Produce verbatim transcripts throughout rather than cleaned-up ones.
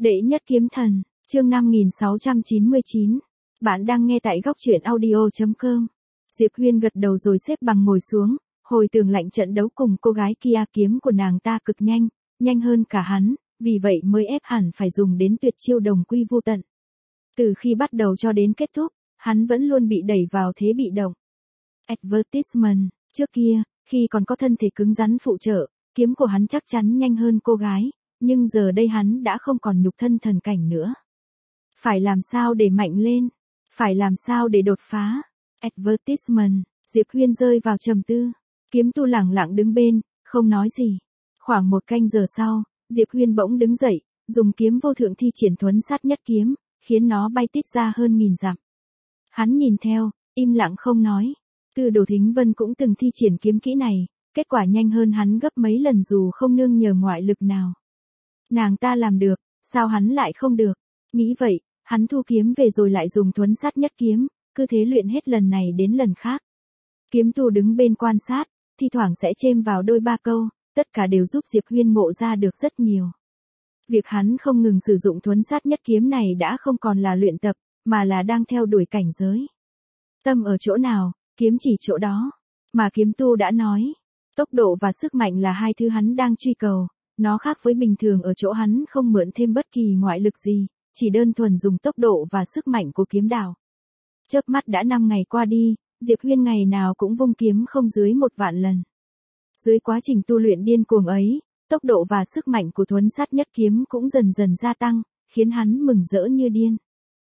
Đệ nhất kiếm thần, chương năm nghìn sáu trăm chín mươi chín. Bạn đang nghe tại góc truyện audio chấm com. Diệp Huyên gật đầu rồi xếp bằng ngồi xuống, hồi tưởng lại trận đấu cùng cô gái kia, kiếm của nàng ta cực nhanh, nhanh hơn cả hắn, vì vậy mới ép hẳn phải dùng đến tuyệt chiêu đồng quy vu tận. Từ khi bắt đầu cho đến kết thúc, hắn vẫn luôn bị đẩy vào thế bị động. Advertisement, trước kia, khi còn có thân thể cứng rắn phụ trợ, kiếm của hắn chắc chắn nhanh hơn cô gái, nhưng giờ đây hắn đã không còn nhục thân thần cảnh nữa. Phải làm sao để mạnh lên? Phải làm sao để đột phá? Advertisement, Diệp Huyên rơi vào trầm tư. Kiếm tu lẳng lặng đứng bên, không nói gì. Khoảng một canh giờ sau, Diệp Huyên bỗng đứng dậy, dùng kiếm vô thượng thi triển thuấn sát nhất kiếm, khiến nó bay tít ra hơn nghìn dặm. Hắn nhìn theo, im lặng không nói. Tư Đồ Thính Vân cũng từng thi triển kiếm kỹ này, kết quả nhanh hơn hắn gấp mấy lần dù không nương nhờ ngoại lực nào. Nàng ta làm được, sao hắn lại không được? Nghĩ vậy, hắn thu kiếm về rồi lại dùng thuấn sát nhất kiếm, cứ thế luyện hết lần này đến lần khác. Kiếm tu đứng bên quan sát, thi thoảng sẽ chêm vào đôi ba câu, tất cả đều giúp Diệp Huyên ngộ ra được rất nhiều. Việc hắn không ngừng sử dụng thuấn sát nhất kiếm này đã không còn là luyện tập, mà là đang theo đuổi cảnh giới. Tâm ở chỗ nào, kiếm chỉ chỗ đó. Mà kiếm tu đã nói, tốc độ và sức mạnh là hai thứ hắn đang truy cầu. Nó khác với bình thường ở chỗ hắn không mượn thêm bất kỳ ngoại lực gì, chỉ đơn thuần dùng tốc độ và sức mạnh của kiếm đạo. Chớp mắt đã năm ngày qua đi, Diệp Huyên ngày nào cũng vung kiếm không dưới một vạn lần. Dưới quá trình tu luyện điên cuồng ấy, tốc độ và sức mạnh của thuấn sát nhất kiếm cũng dần dần gia tăng, khiến hắn mừng rỡ như điên.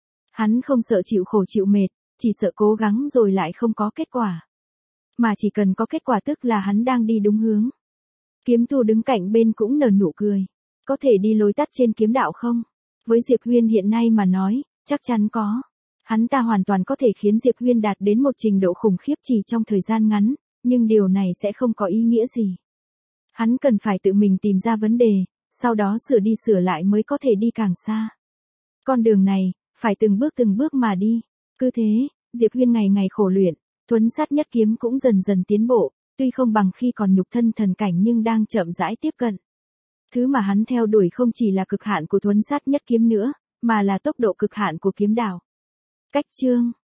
Hắn không sợ chịu khổ chịu mệt, chỉ sợ cố gắng rồi lại không có kết quả. Mà chỉ cần có kết quả tức là hắn đang đi đúng hướng. Kiếm tu đứng cạnh bên cũng nở nụ cười. Có thể đi lối tắt trên kiếm đạo không? Với Diệp Huyên hiện nay mà nói, chắc chắn có. Hắn ta hoàn toàn có thể khiến Diệp Huyên đạt đến một trình độ khủng khiếp chỉ trong thời gian ngắn, nhưng điều này sẽ không có ý nghĩa gì. Hắn cần phải tự mình tìm ra vấn đề, sau đó sửa đi sửa lại mới có thể đi càng xa. Con đường này, phải từng bước từng bước mà đi. Cứ thế, Diệp Huyên ngày ngày khổ luyện, thuấn sát nhất kiếm cũng dần dần tiến bộ. Tuy không bằng khi còn nhục thân thần cảnh nhưng đang chậm rãi tiếp cận. Thứ mà hắn theo đuổi không chỉ là cực hạn của thuấn sát nhất kiếm nữa, mà là tốc độ cực hạn của kiếm đạo. Cách chương